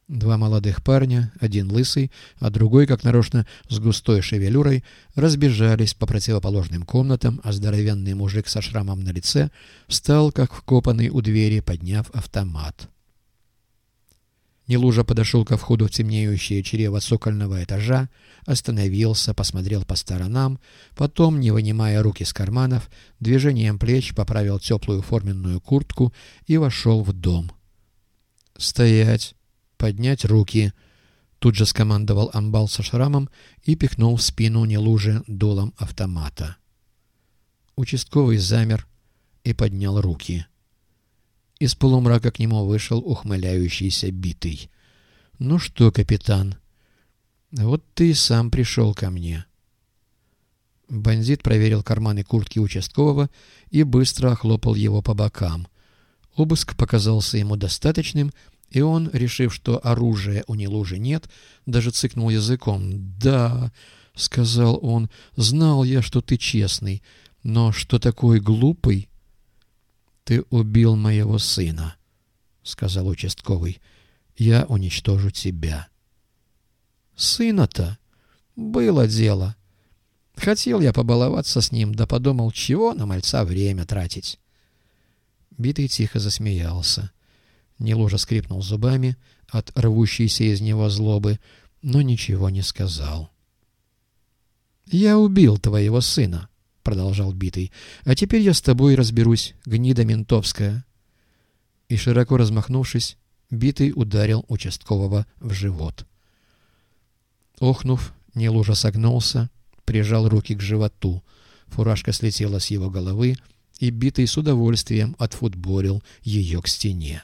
Два молодых парня, один лысый, а другой, как нарочно, с густой шевелюрой, разбежались по противоположным комнатам, а здоровенный мужик со шрамом на лице встал, как вкопанный у двери, подняв автомат. Нелужа подошел ко входу в темнеющее чрево цокольного этажа, остановился, посмотрел по сторонам, потом, не вынимая рук из карманов, движением плеч поправил теплую форменную куртку и вошел в дом. «Стоять! Поднять руки!» Тут же скомандовал амбал со шрамом и пихнул в спину Нелуже дулом автомата. Участковый замер и поднял руки. Из полумрака к нему вышел ухмыляющийся Битый. «Ну что, капитан, вот ты и сам пришел ко мне». Бандит проверил карманы куртки участкового и быстро охлопал его по бокам. Обыск показался ему достаточным, и он, решив, что оружия у Нелужи нет, даже цыкнул языком. «Да, — сказал он, — знал я, что ты честный, но что такой глупый?» «Ты убил моего сына, — сказал участковый. — Я уничтожу тебя». «Сына-то? Было дело. Хотел я побаловаться с ним, да подумал, чего на мальца время тратить». Битый тихо засмеялся. Нелужа скрипнул зубами от рвущейся из него злобы, но ничего не сказал. «Я убил твоего сына, — продолжал Битый, — а теперь я с тобой разберусь, гнида ментовская». И, широко размахнувшись, Битый ударил участкового в живот. Охнув, Нелужа согнулся, прижал руки к животу. Фуражка слетела с его головы, и Битый с удовольствием отфутболил ее к стене.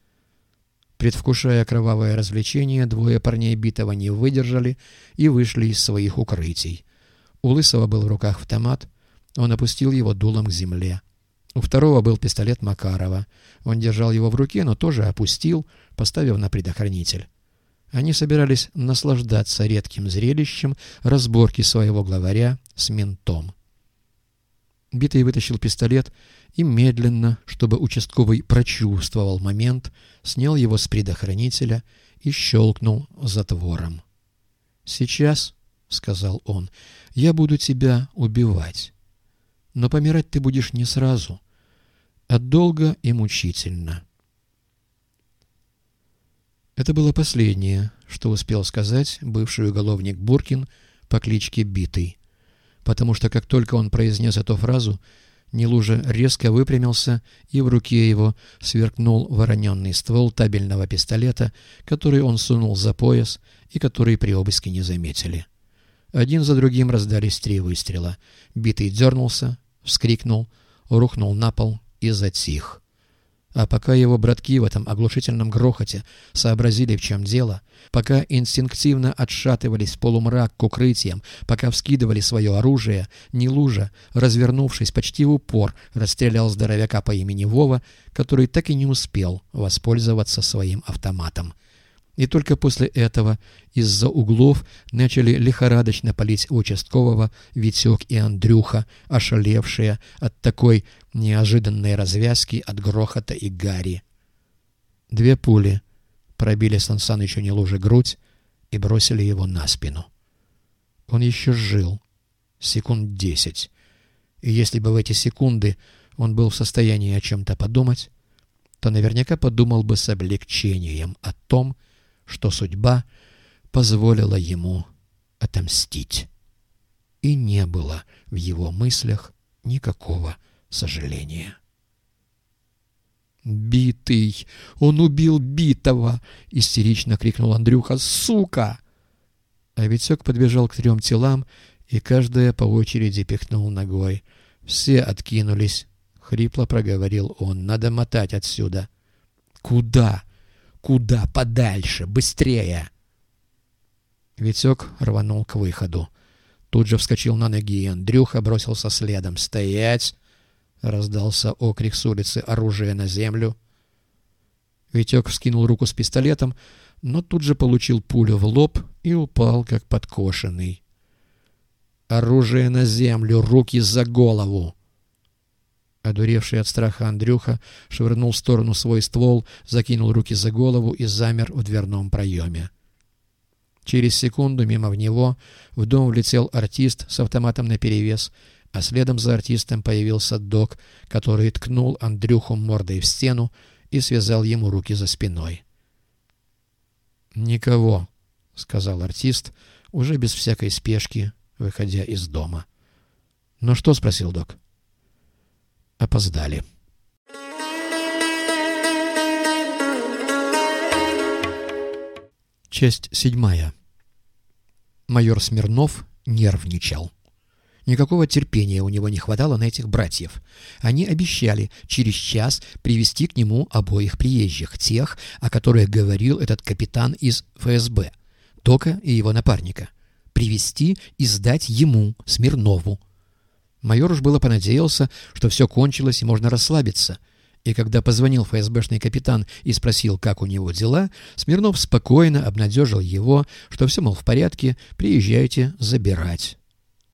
Предвкушая кровавое развлечение, двое парней Битого не выдержали и вышли из своих укрытий. У Лысого был в руках автомат, он опустил его дулом к земле. У второго был пистолет Макарова. Он держал его в руке, но тоже опустил, поставив на предохранитель. Они собирались наслаждаться редким зрелищем разборки своего главаря с ментом. Битый вытащил пистолет и медленно, чтобы участковый прочувствовал момент, снял его с предохранителя и щелкнул затвором. «Сейчас, — сказал он, — я буду тебя убивать. Но помирать ты будешь не сразу, а долго и мучительно». Это было последнее, что успел сказать бывший уголовник Буркин по кличке Битый, потому что как только он произнес эту фразу, Нелужа резко выпрямился, и в руке его сверкнул вороненный ствол табельного пистолета, который он сунул за пояс и который при обыске не заметили. Один за другим раздались 3 выстрела. Битый дернулся, вскрикнул, рухнул на пол и затих. А пока его братки в этом оглушительном грохоте сообразили, в чем дело, пока инстинктивно отшатывались в полумрак к укрытиям, пока вскидывали свое оружие, Нелужа, развернувшись почти в упор, расстрелял здоровяка по имени Вова, который так и не успел воспользоваться своим автоматом. И только после этого из-за углов начали лихорадочно палить участкового Витек и Андрюха, ошалевшие от такой неожиданной развязки от грохота и гари. 2 пули пробили Сан Санычу Нелуже грудь и бросили его на спину. Он еще жил секунд 10, и если бы в эти секунды он был в состоянии о чем-то подумать, то наверняка подумал бы с облегчением о том, что судьба позволила ему отомстить. И не было в его мыслях никакого сожаления. «Битый! Он убил Битого!» — истерично крикнул Андрюха. «Сука!» А Витек подбежал к 3 телам и каждое по очереди пихнул ногой. «Все откинулись!» — хрипло проговорил он. «Надо мотать отсюда!» «Куда? Куда? Подальше! Быстрее!» Витек рванул к выходу. Тут же вскочил на ноги, и Андрюха бросился следом. «Стоять!» — раздался окрик с улицы. «Оружие на землю!» Витек вскинул руку с пистолетом, но тут же получил пулю в лоб и упал, как подкошенный. «Оружие на землю! Руки за голову!» Одуревший от страха Андрюха швырнул в сторону свой ствол, закинул руки за голову и замер в дверном проеме. Через секунду мимо него в дом влетел артист с автоматом наперевес, а следом за артистом появился док, который ткнул Андрюху мордой в стену и связал ему руки за спиной. «Никого», — сказал артист, уже без всякой спешки, выходя из дома. «Ну что?» — спросил док. «Опоздали». Часть 7. Майор Смирнов нервничал. Никакого терпения у него не хватало на этих братьев. Они обещали через час привести к нему обоих приезжих, тех, о которых говорил этот капитан из ФСБ, Дока и его напарника. Привести и сдать ему, Смирнову. Майор уж было понадеялся, что все кончилось и можно расслабиться. И когда позвонил ФСБшный капитан и спросил, как у него дела, Смирнов спокойно обнадежил его, что все, мол, в порядке, приезжайте забирать.